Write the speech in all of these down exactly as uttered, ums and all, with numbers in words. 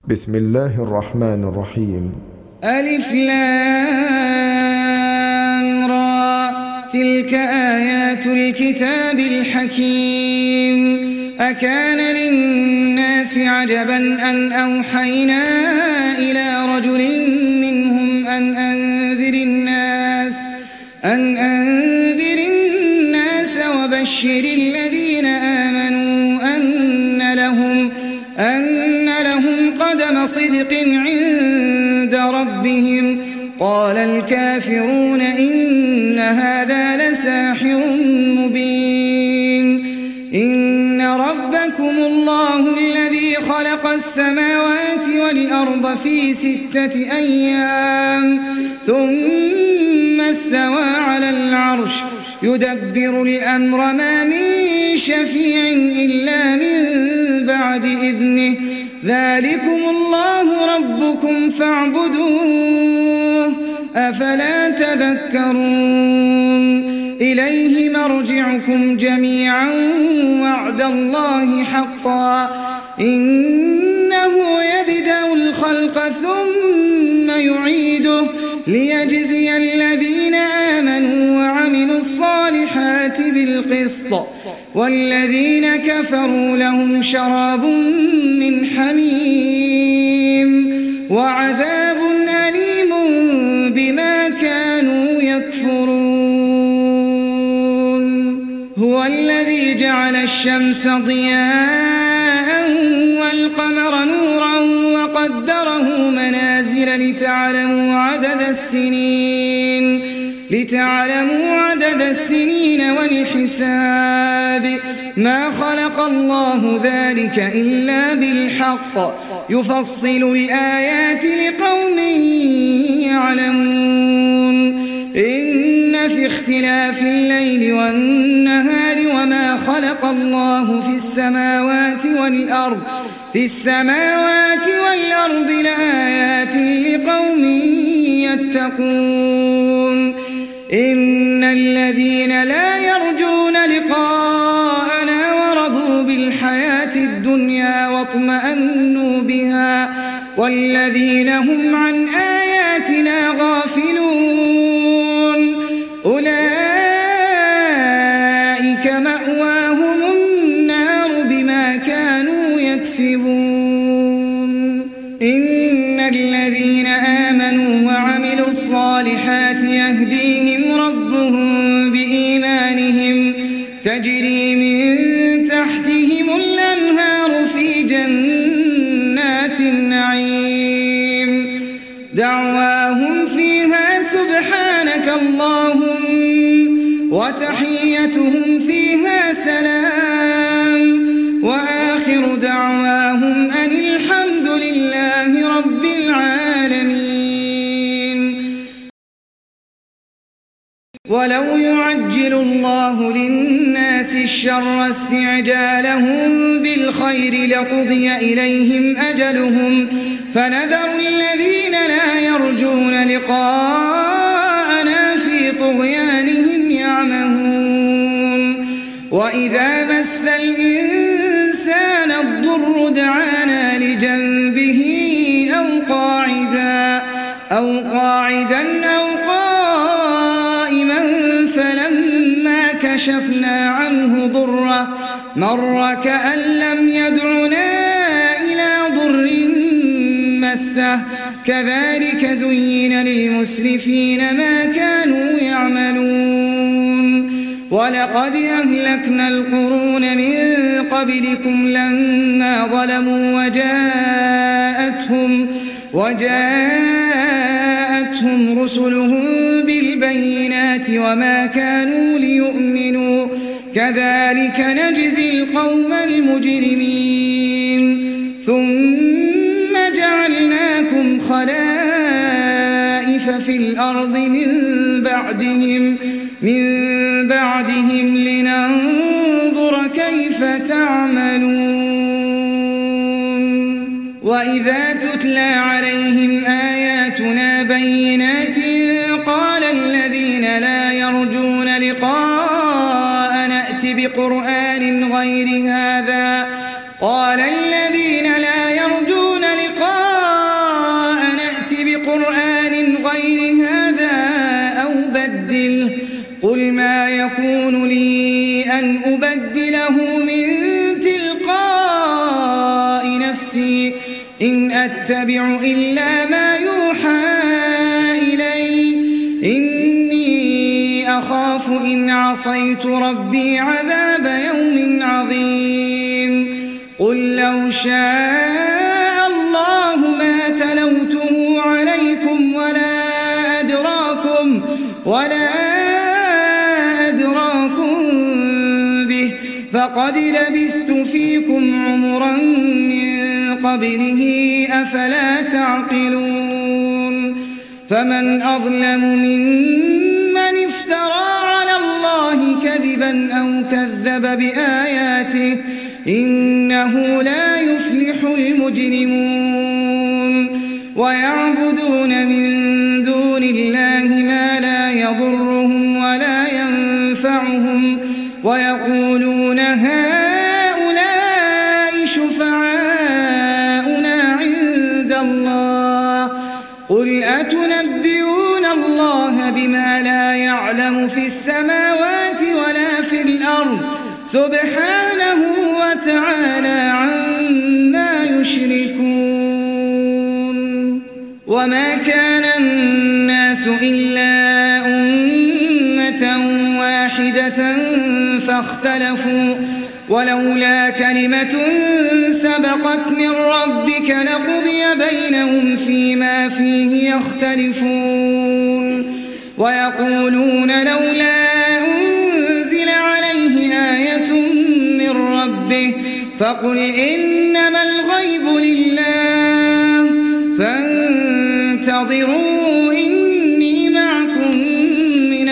بسم الله الرحمن الرحيم. ألف لام را، تلك آيات الكتاب الحكيم. أكان للناس عجبا أن أوحينا إلى رجل منهم أن أنذر الناس أن أنذر الناس وبشر الذين آمنوا أن لهم أن لهم قدم صدق عند ربهم. قال الكافرون إن هذا لساحر مبين. إن ربكم الله الذي خلق السماوات والأرض في ستة أيام ثم استوى على العرش يدبر الأمر ما من شفيع إلا من بعد إذنه. ذلكم الله ربكم فاعبدوه أفلا تذكرون. إليه مرجعكم جميعا وعد الله حقا إنه يبدأ الخلق ثم يعيده ليجزي الذين آمنوا وعملوا الصالحات بالقسط والذين كفروا لهم شراب من حميم وعذاب أليم بما كانوا يكفرون. هو الذي جعل الشمس ضياء والقمر نورا وقدره منازل لتعلموا عدد السنين لتعلموا عدد السنين والحساب. ما خلق الله ذلك إلا بالحق يفصل الآيات لقوم يعلمون. إن في اختلاف الليل والنهار وما خلق الله في السماوات والأرض في السماوات والأرض لآيات لقوم يتقون. إن الذين لا يرجون لقاءنا ورضوا بالحياة الدنيا واطمأنوا بها والذين هم عن آياتنا غافلون أولئك مأواهم النار بما كانوا يكسبون. إن الذين آمنوا وعملوا الصالحات يهديهم ربهم بإيمانهم تجري من تحتهم الأنهار في جنات النعيم. دعواهم فيها سبحانك اللهم وتحيتهم فيها سلام وآخر دعواهم أن الحمد لله رب العالمين. ولو يعجل الله للناس الشر استعجالهم بالخير لقضي إليهم أجلهم فنذر الذين لا يرجون لقاءنا في طغيانهم يعمهون. وإذا مس الإنسان الضر دعانا لجنبه أو قاعدا أو قاعدا أو قائما فلما كشفنا عنه ضره مر كأن لم يدعنا إلى ضر مسه. كذلك زين للمسرفين ما كانوا يعملون. ولقد أهلكنا القرون من قبلكم لما ظلموا وجاءتهم وجاءتهم رسلهم بالبينات وما كانوا ليؤمنوا كذلك نجزي القوم المجرمين. ثم جعلناكم خلائف في الأرض من بعدهم من بعدهم لننظر كيف تعملون. وإذا تتلى عليهم آياتنا بينات قال الذين لا يرجون لقاء نأت بقرآن غير هذا قال الذين لا يرجون لقاء أن أبدله من تلقاء نفسي إن أتبع إلا ما يوحى إلي إني أخاف إن عصيت ربي عذاب يوم عظيم قل لو شاء الله ما تلوته عليكم ولا أدراكم ولا أدراكم به فقد لبثت فيكم عمرا من قبله أفلا تعقلون فمن أظلم ممن افترى على الله كذبا أو كذب بآياته إنه لا يفلح المجرمون ويعبدون من دون الله ما لا يضرهم ولا ينفعهم ويقولون هؤلاء شفعاؤنا عند الله قل أتنبئون الله بما لا يعلم في السماوات ولا في الأرض سبحانه وتعالى عما يشركون وما كان الناس إلا أمة واحدة فاختلفوا ولولا كلمة سبقت من ربك لقضي بينهم فيما فيه يختلفون ويقولون لولا أنزل عليه آية من ربه فقل إنما الغيب لله فانتظروا إني معكم من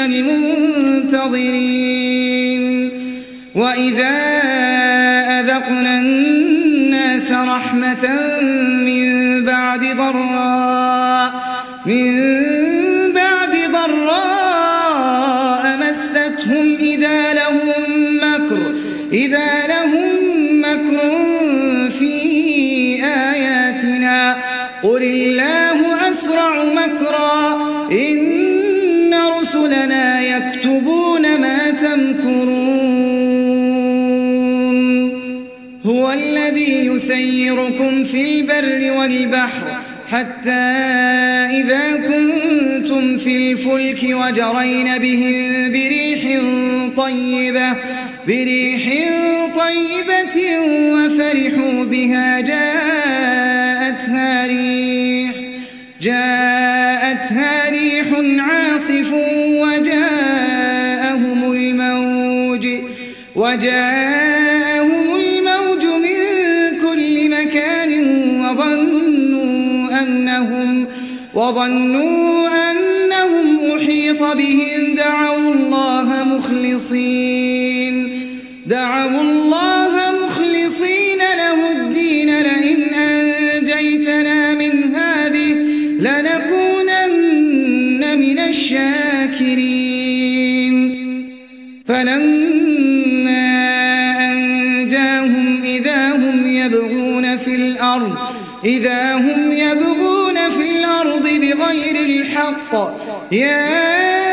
المنتظرين وإذا أذقنا الناس رحمة من بعد ضراء من بعد ضراء مستهم إذا لهم مكر إذا لهم مكر في آياتنا قل الله أسرع مكرا إن رسلنا يكتبون ما تمكرون هو الذي يسيركم في البر والبحر حتى إذا كنتم في الفلك وجرين بهم بريح طيبة بريح طيبة وفرحوا بها جاءتها ريح جاءتها ريح عاصف وجاءهم الموج وجاءهم الموج من كل مكان وظنوا أنهم وظنوا أنهم أحيط بهم دعوا الله مخلصين دعوا الله مخلصين له الدين لئن أنجيتنا من هذه لنكونن من الشاكرين فلما أنجاهم إذا هم يبغون في الأرض إذا هم يبغون في الأرض بغير الحق يا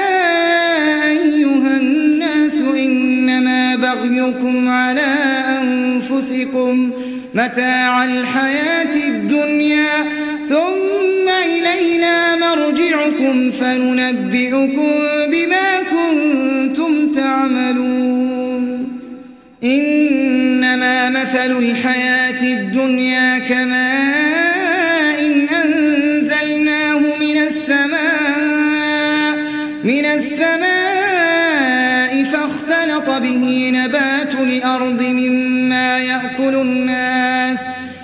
أيها الناس إنما بغيكم على أنفسكم متاع الحياة الدنيا ثم إلينا مرجعكم فننبئكم بما كنتم تعملون إنما مثل الحياة الدنيا كماء إن أنزلناه من السماء من السماء فاختلط به نبات الأرض مما يأكل الناس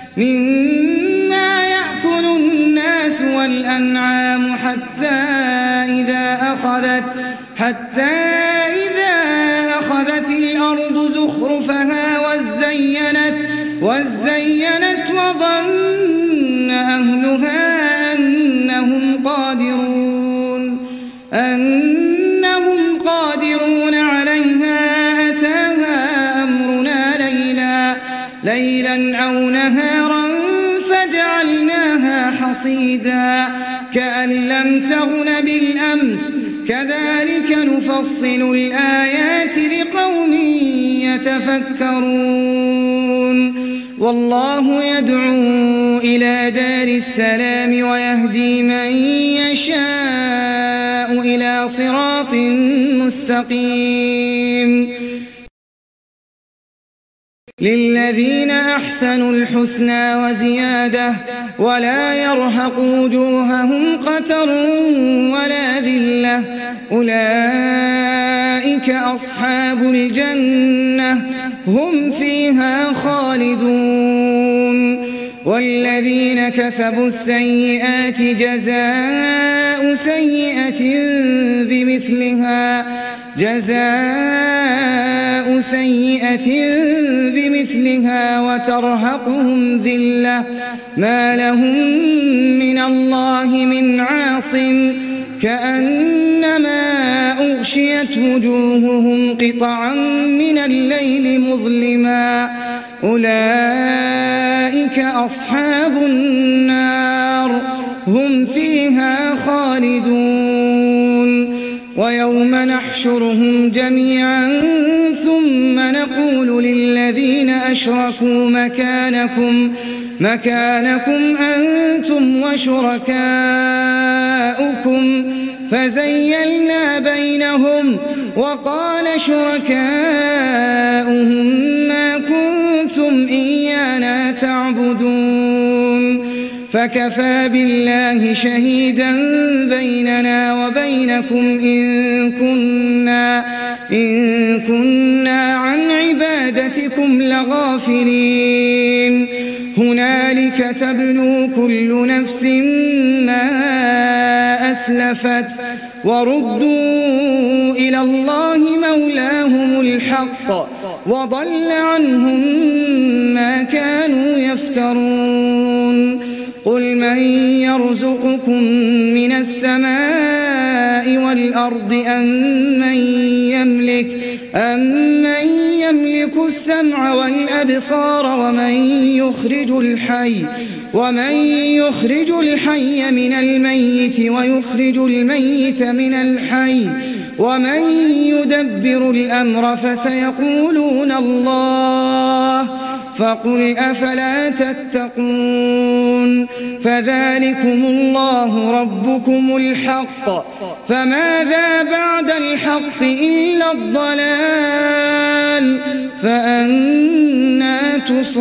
مما يأكل الناس والأنعام حتى إذا أخذت حتى إذا أخذت الأرض زخرفها وزينت وزينت وظن أهلها أنهم قادرون أنهم قادرون عليها أتاها أمرنا ليلا ليلا أو نهارا فجعلناها حصيدا كأن لم تغن بالأمس كذلك نفصل الآيات لقوم يتفكرون والله يدعو إلى دار السلام ويهدي من يشاء إلى صراط مستقيم للذين أحسنوا الحسنى وزيادة ولا يرهق وجوههم قتر ولا ذلة أولئك أصحاب الجنة هم فيها خالدون والذين كسبوا السيئات جزاء سيئة بمثلها جزاء سيئة بمثلها وترهقهم ذلة ما لهم من الله من عاصم كأنما أغشيت وجوههم قطعا من الليل مظلما أولئك أصحاب النار هم فيها خالدون ويوم نحشرهم جميعا ثم نقول للذين أشركوا مكانكم مكانكم أنتم وشركاؤكم فزيلنا بينهم وقال شركاؤهم ما كنتم إيانا تعبدون فكفى بالله شهيدا بيننا وبينكم إن كنا, إن كنا عن عبادتكم لغافلين هنالك تبلو كل نفس ما أسلفت وردوا إلى الله مولاهم الحق وضل عنهم ما كانوا يفترون قل من يرزقكم من السماء والأرض أم من يملك أمن يملك السمع والأبصار ومن يخرج الحي ومن يخرج الحي من الميت ويخرج الميت من الحي ومن يدبر الأمر فسيقولون الله فقل أفلا تتقون فذلكم الله ربكم الحق فماذا بعد الحق إلا الضلال فأنى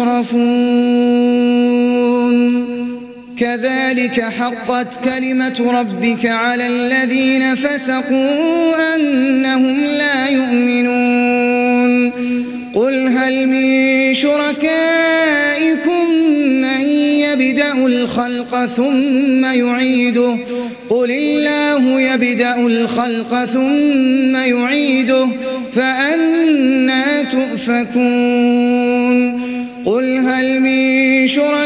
تصرفون كذلك حقت كلمة ربك على الذين فسقوا أنهم لا يؤمنون قل هل من شركائكم من يبدأ الخلق ثم يعيده قل الله يبدأ الخلق ثم يعيده فأنى تؤفكون قل هل من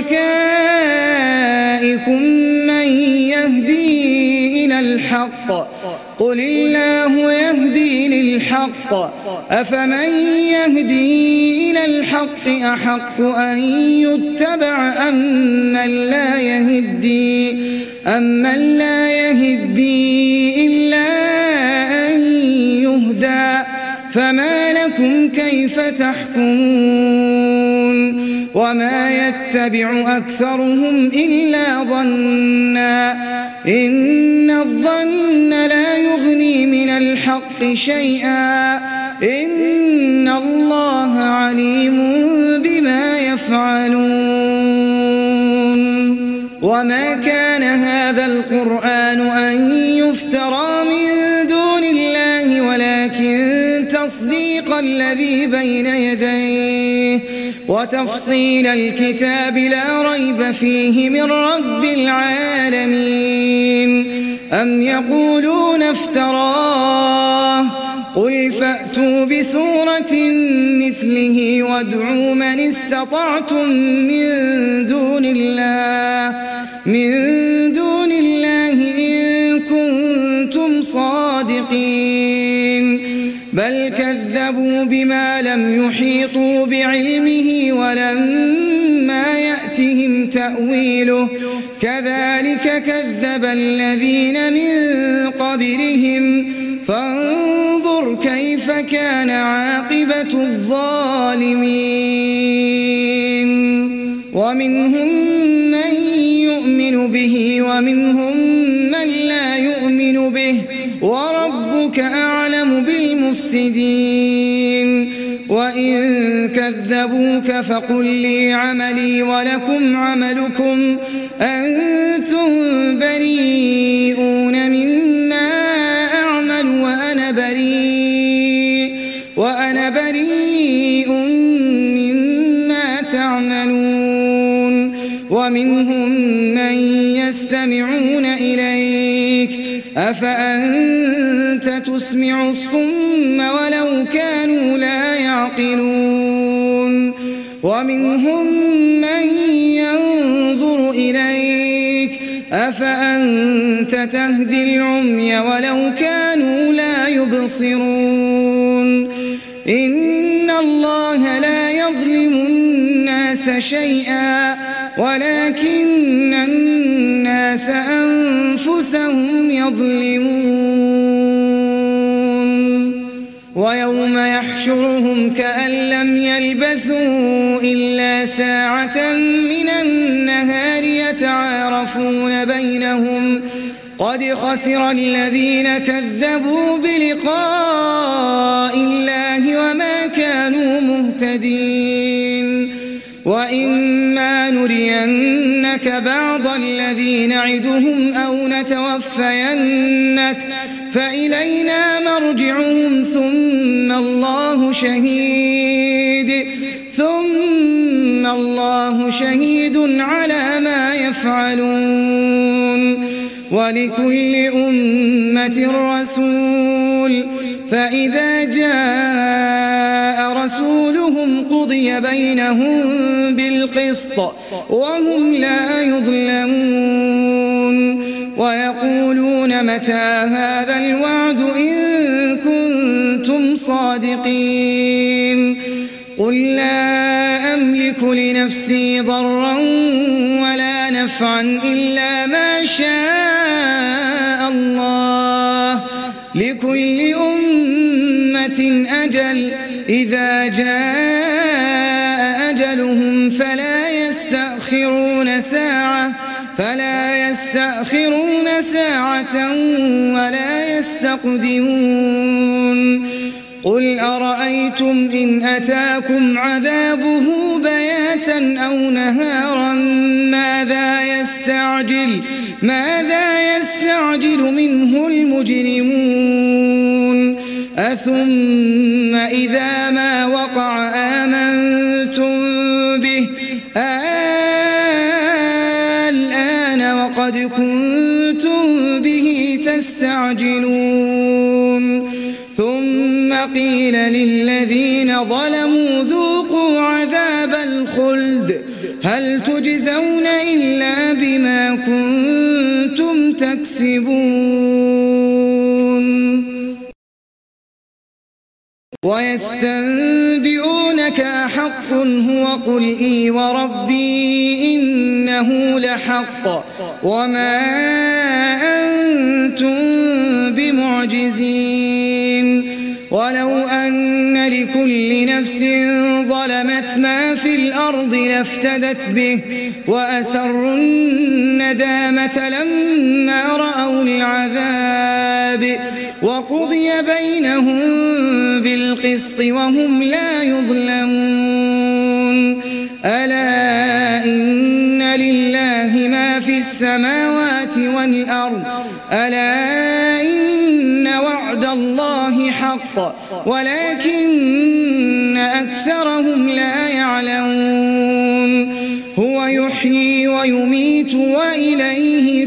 شركائكم من يهدي إلى الحق قل الله يهدي للحق أفمن يهدي إلى الحق أحق أن يتبع أمن لا يهدي أمن لا يهدي إلا أن يهدى فما لكم كيف تحكمون وما يتبع أكثرهم إلا ظنا إن الظن لا يغني من الحق شيئا إن الله عليم بما يفعلون وما كان هذا القرآن أن يفترى من دون الله ولكن تصديق الذي بين يديه وتفصيل الكتاب لا ريب فيه من رب العالمين أم يقولون افتراه قل فأتوا بسورة مثله وادعوا من استطعتم من دون الله من دون الله إن كنتم صادقين بل كذبوا بما لم يحيطوا بعلمه ولما يأتهم تأويله كذلك كذب الذين من قبلهم فانظر كيف كان عاقبة الظالمين ومنهم من يؤمن به ومنهم من لا يؤمن به وربك أعلم بالمفسدين وإن كذبوك فقل لي عملي ولكم عملكم أنتم بريئون مما أعمل وأنا بريء وأنا بريء مما تعملون ومنهم من يستمعون إليك أفأنت تسمع الصم ولو كانوا لا يعقلون ومنهم من ينظر إليك أفأنت تهدي العمي ولو كانوا لا يبصرون إن الله لا يظلم الناس شيئا ولكن الناس أنفسهم يظلمون ويوم يحشرهم كأن لم يلبثوا إلا ساعة من النهار يتعارفون بينهم قد خسر الذين كذبوا بلقاء الله وما كانوا مهتدين وإما نرينك بعض الذي نعدهم أو نتوفينك فإلينا مرجعهم ثم الله شهيد ثم الله شهيد على ما يفعلون ولكل أمة رسول فإذا جاء رسولهم قضي بينهم بالقسط وهم لا يظلمون ويقولون متى هذا الوعد إن كنتم صادقين قل لا أملك لنفسي ضرا ولا نفعا إلا ما شاء الله لكل أمة أجل إذا جاء أجلهم فلا يستأخرون ساعة فلا يستأخرون ساعة ولا يستقدمون قل أرأيتم إن أتاكم عذابه بياتا أو نهارا ماذا يستعجل ماذا يستعجل منه المجرمون أثم إذا ما وقع آمنتم به الآن وقد كنتم به تستعجلون ثم قيل للذين ظلموا ذوقوا عذاب الخلد هل تجزون إلا بما كنتم تكسبون ويستنبئونك أحق هو قل إي وربي إنه لحق وما أنتم بمعجزين ولو أن لكل نفس ظلمت ما في الأرض لافتدت به وأسروا الندامة لما رأوا العذاب وقضي بينهم بالقسط وهم لا يظلمون ألا إن لله ما في السماوات والأرض ألا إن وعد الله حق ولكن أكثرهم لا يعلمون هو يحيي ويميت وإليه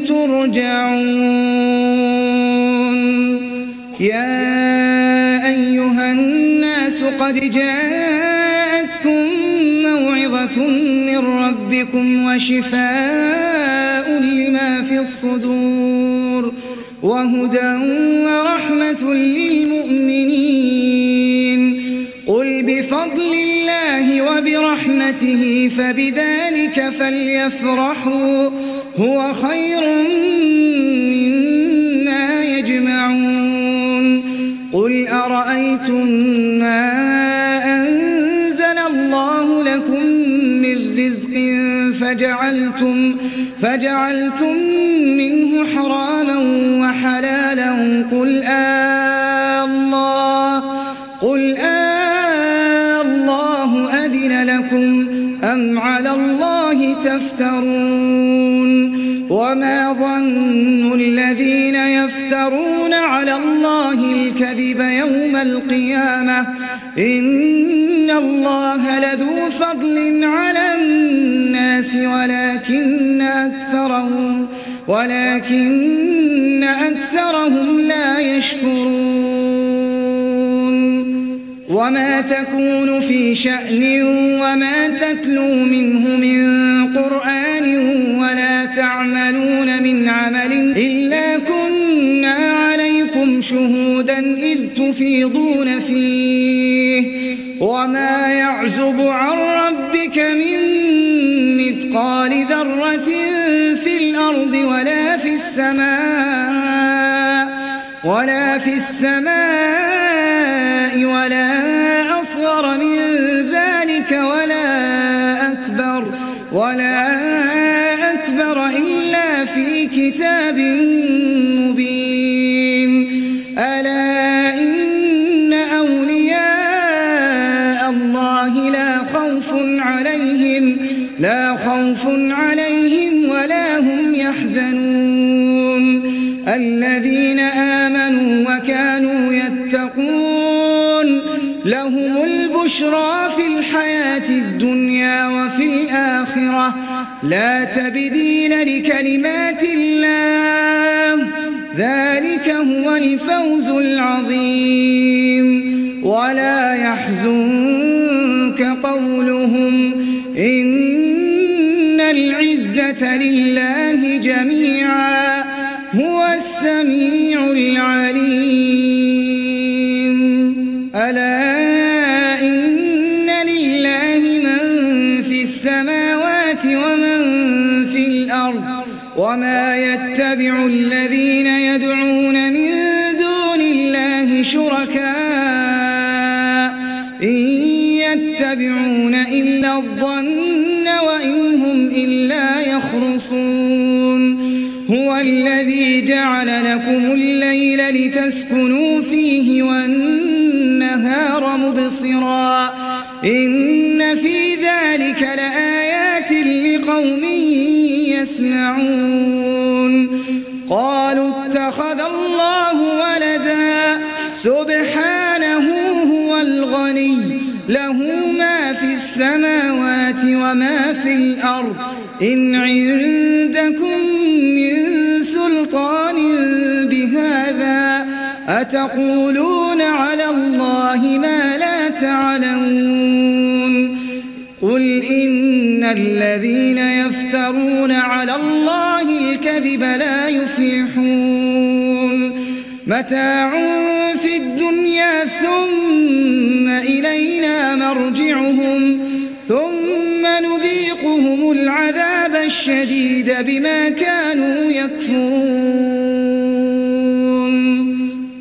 ترجعون يا أيها الناس قد جاءتكم موعظة من ربكم وشفاء لما في الصدور وهدى ورحمة للمؤمنين قل قل بفضل الله وبرحمته فبذلك فليفرحوا هو خير مما يجمعون قل أرأيتم ما أنزل الله لكم من رزق فجعلتم, فجعلتم منه حراما وحلالا قل آه الله, قل آه الله أذن لكم أم على الله تفترون وما ظن الذين يفترون على الله الكذب يوم القيامة إن الله لذو فضل على الناس ولكن أكثرهم, ولكن أكثرهم لا يشكرون وما تكون في شأن وما تتلو منه من قرآن ولا تعملون من عمل إلا كنا عليكم شهودا إذ تفيضون فيه وما يعزب عن ربك من مثقال ذرة في الأرض ولا في السماء ولا في السماء ولا أصغر من ذلك ولا أكبر ولا أكبر إلا في كتاب مبين ألا إن أولياء الله لا خوف عليهم لا خوف عليهم ولا هم يحزنون الذين آمنوا وكانوا يتقون لهم البشرى في الحياة الدنيا وفي الآخرة لا تبديل لكلمات الله ذلك هو الفوز العظيم ولا يحزنك قولهم إن العزة لله جميعا هو السميع العليم ألا إن لله من في السماوات ومن في الأرض وما يتبع الذين يدعون من دون الله شركاء إن يتبعون إلا الظن وإن هم إلا يخرصون هو الذي جعل لكم الليل لتسكنوا فيه والنهار مبصرا إن في ذلك لآيات لقوم يسمعون قالوا اتخذ الله ولدا سبحانه هو الغني له ما في السماوات وما في الأرض إن عندكم من سلطان بهذا أتقولون على الله ما لا تعلمون قل إن الذين يفترون على الله الكذب لا يفلحون متاع في الدنيا ثم إلينا مرجعهم ثم نذيقهم العذاب الشديد بما كانوا يكفرون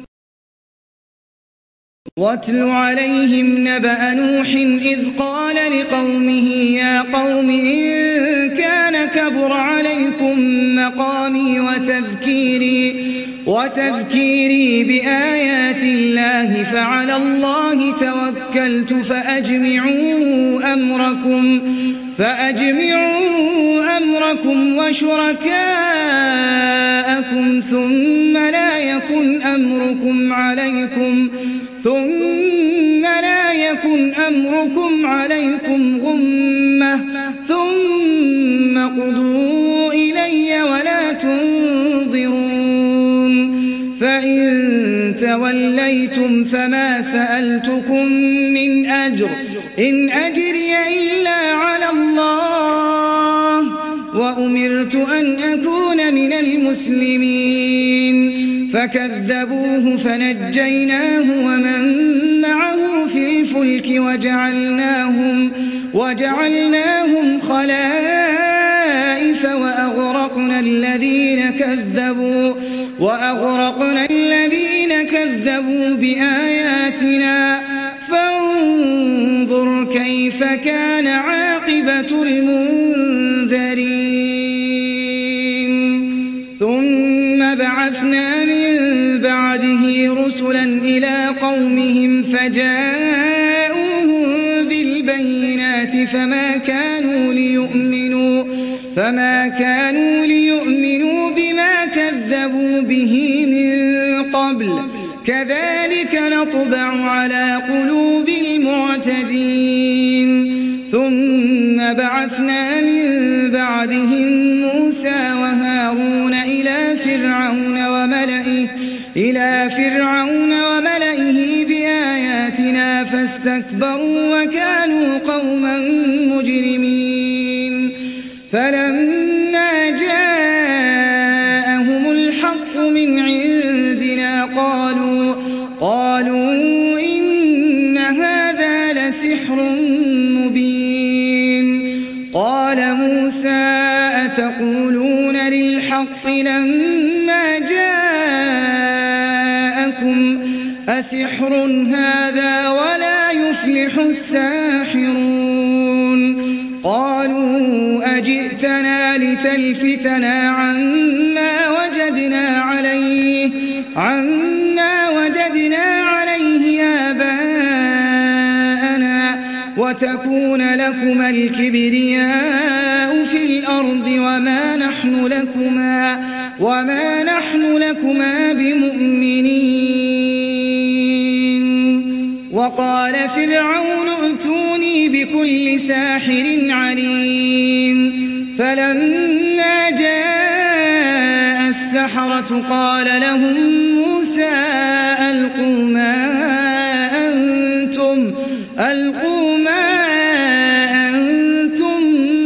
واتل عليهم نبأ نوح إذ قال لقومه يا قوم إن كان كبر عليكم مقامي وتذكيري وتذكيري بآيات الله فعلى الله توكلت فأجمعوا أمركم فأجمعوا أمركم وشركاءكم ثم لا يكن أمركم عليكم ثم لا يكن أمركم عليكم غمة ثم قضوا إلي ولا تنظرون فإن توليتم فما سألتكم من أجر إن أجري إلا على الله وأمرت أن أكون من المسلمين فكذبوه فنجيناه ومن معه في الفلك وجعلناهم, وجعلناهم خلائف وأغرقنا الذين كذبوا, وأغرقنا الذين كذبوا بآياتنا فانظر كيف كان عاقبة المنذرين. ثم بعثنا من بعده رسلا إلى قومهم فجاءوهم بالبينات فما كانوا ليؤمنوا, فما كانوا ليؤمنوا بما كذبوا به من قبل كذلك نطبع على قلوب المعتدين. ثم بعثنا من بعدهم موسى وهارون إلى فرعون وملئه, إلى فرعون وملئه بآياتنا فاستكبروا وكانوا قوما مجرمين. فلما جاءهم الحق من عندنا قالوا, قالوا إن هذا لسحر مبين. قال موسى أتقولون للحق لما جاءكم أسحر هذا ولا يفلح الساحرون. قالوا أجئتنا لتلفتنا عما وجدنا عليه, عما وجدنا عليه آباءنا وتكون لكما الكبرياء في الأرض وما نحن لكما, وما نحن لكما بمؤمنين. وقال فرعون ائتوني بكل ساحر عليم. فلما جاء السحرة قال لهم موسى ألقوا ما أنتم, ألقوا ما أنتم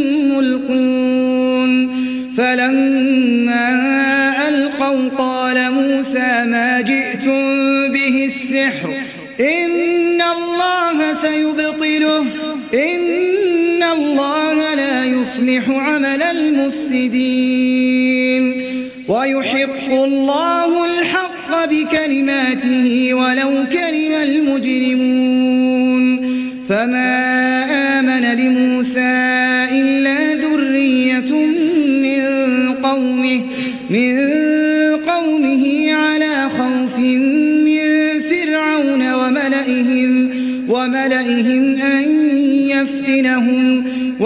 ملقون. فلما ألقوا قال موسى ما جئتم به السحر إن الله سيبطله, إن الله لا يصلح عمل المفسدين ويحق الله الحق بكلماته ولو كره المجرمون. فما آمن لموسى إلا ذرية من قومه, من قومه على خوف من فرعون وملئهم, وملئهم أن يفتنهم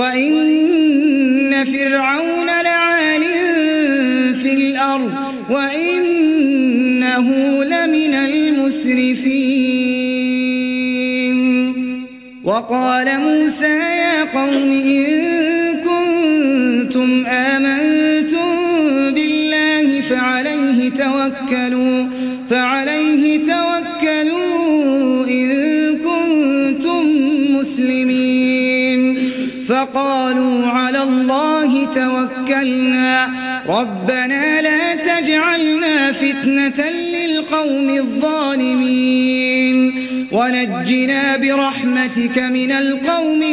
وإن فرعون لعال في الأرض وإنه لمن المسرفين. وقال موسى يا قوم إن كنتم آمنتم بالله فعليه توكلوا, فعليه توكلوا إن كنتم مسلمين. فقالوا على الله توكلنا ربنا لا تجعلنا فتنة للقوم الظالمين ونجنا برحمتك من القوم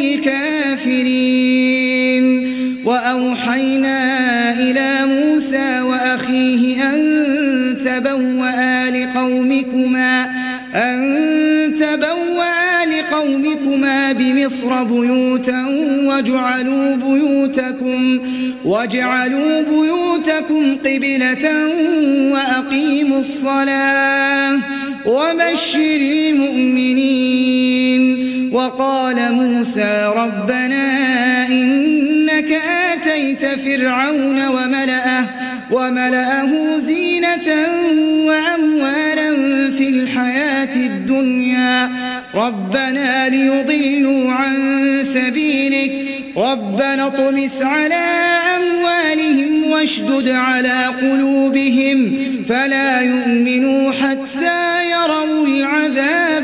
الكافرين. وأوحينا إلى موسى وأخيه أن تبوأ لقومكما, أن تبوأ لقومكما بمصر بيوتا وجعلوا بيوتكم, وجعلوا بيوتكم قبلة وأقيموا الصلاة وبشر المؤمنين. وقال موسى ربنا إنك آتيت فرعون وملأه, وملأه زينة وأموالا في الحياة الدنيا ربنا ليضلوا عن سبيلك ربنا اطمس على أموالهم واشدد على قلوبهم فلا يؤمنوا حتى يروا العذاب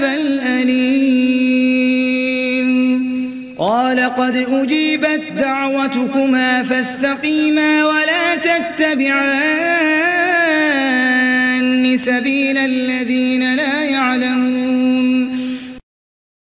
الأليم. قال قد أجيبت دعوتكما فاستقيما ولا تتبعان سبيل الذين لا يعلمون.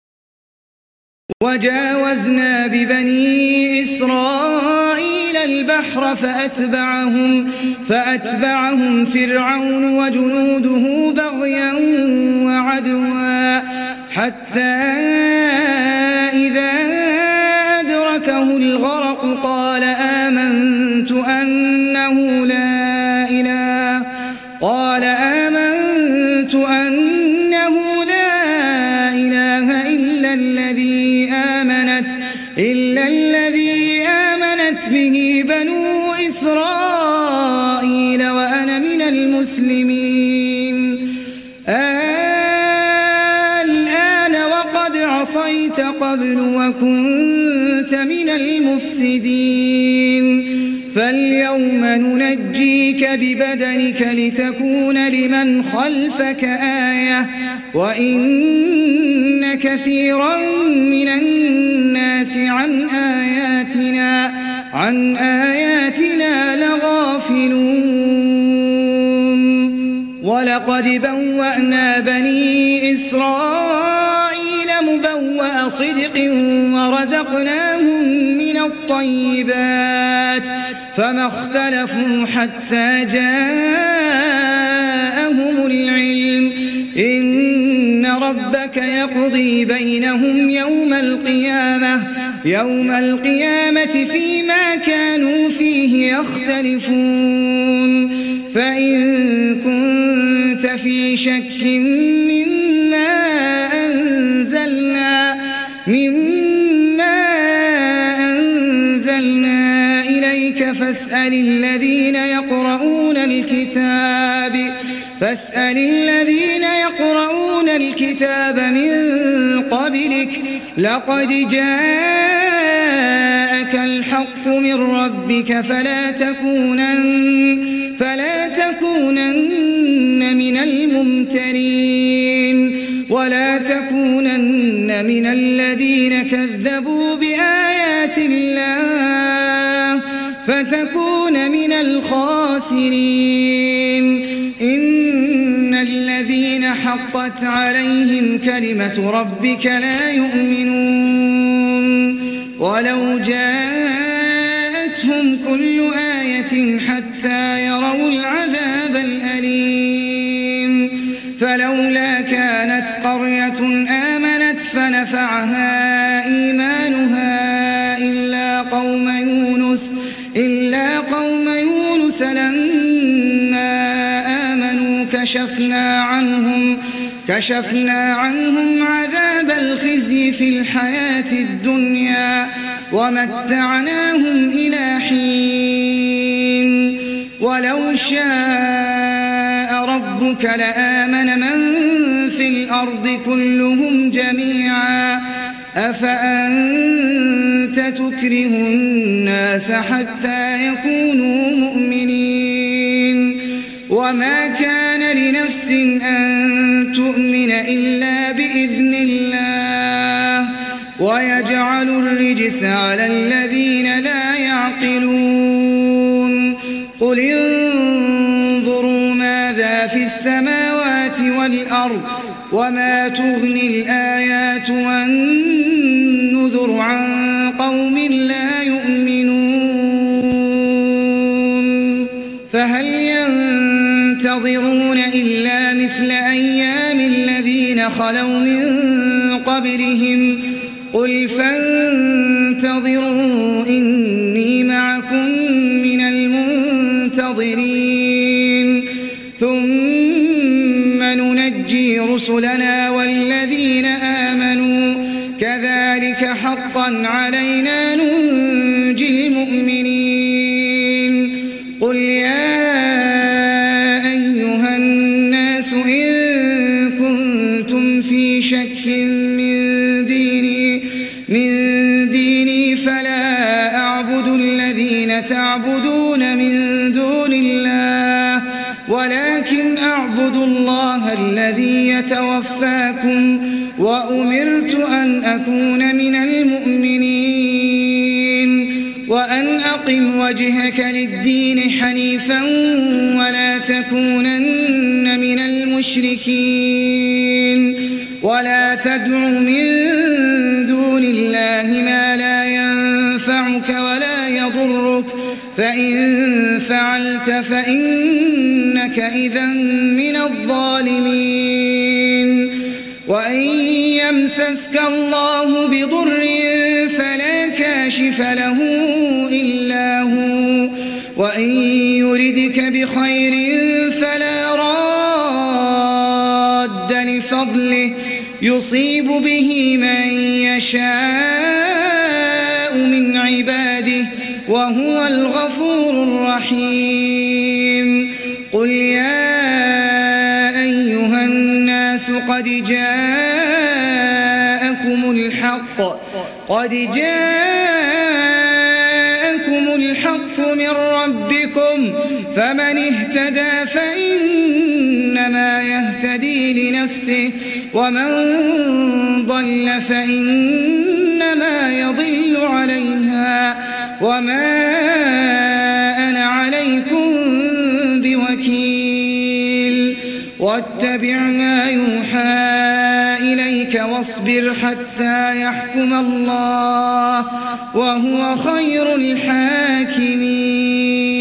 وجاوزنا ببني إسرائيل البحر فأتبعهم, فأتبعهم فرعون وجنوده بغيا وعدوا حتى إذا أدركه الغرق قال آمنت أنه لا إله قال آمنت أنه لا إله إلا الذي آمنت إلا الذي آمنت به بنو إسرائيل وأنا من المسلمين. الآن وقد عصيت قبل وكنت من المفسدين فاليوم ننجيك ببدنك لتكون لمن خلفك آية وإن كثيرا من الناس عن آياتنا عن آياتنا لغافلون. ولقد بوأنا بني إسرائيل مبوأ صدق ورزقناهم من الطيبات فما اختلفوا حتى جاءهم العلم إن ربك يقضي بينهم يوم القيامة يوم القيامة فيما كانوا فيه يختلفون. فإن كنت في شك مما أنزلنا مما أنزلنا إليك فاسأل الذين يقرؤون الكتاب فاسأل الذين يقرؤون الكتاب من قبلك لقد جاءك الحق من ربك فلا تكونن فلا تكونن من الممترين ولا تكونن من الذين كذبوا بآيات الله فتكون من الخاسرين. إن الذين حقت عليهم كلمة ربك لا يؤمنون ولو جاءتهم كل آية حتى يروا العذاب الأليم. فلولا كانت قرية آمنت فنفعها إيمانها إلا قوم يونس إلا قوم يونس لما آمنوا كشفنا عنهم كشفنا عنهم عذاب الخزي في الحياة الدنيا ومتعناهم إلى حين. ولو شاء ربك لآمن من في الأرض كلهم جميعا أفأنت تكره الناس حتى يكونوا مؤمنين. وما كان لنفس أن تؤمن إلا بإذن الله ويجعل الرجس على الذين لا يعقلون. قل انظروا ماذا في السماوات والأرض وما تغني الآيات والنذر عن قوم لا يؤمنون. فهل ينتظرون إلا مثل أيام الذين خلوا من قبلهم قل فانتظروا إني معكم من المنتظرين ثم ننجي رسلنا والذين آمنوا كذلك حقا علينا ننجي المؤمنين. قل يا أيها الناس إن كنتم في شك من ديني من ديني فلا أعبد الذين تعبدون من دون الله ولكن أعبد الله الذي يتوفاكم وأمرت أن أكون من المؤمنين وأن أقم وجهك للدين حنيفا ولا تكونن من المشركين ولا تدع من دون الله فإن فعلت فإنك إذا من الظالمين وإن يمسسك الله بضر فلا كاشف له إلا هو وإن يردك بخير فلا راد لفضله يصيب به من يشاء من عباده وهو الغفور الرحيم قل يا أيها الناس قد جاءكم الحق قد جاءكم الحق من ربكم فمن اهتدى فإنما يهتدي لنفسه ومن ضل فإنما يضل عليها وما أنا عليكم بوكيل واتبع ما يوحى إليك واصبر حتى يحكم الله وهو خير الحاكمين.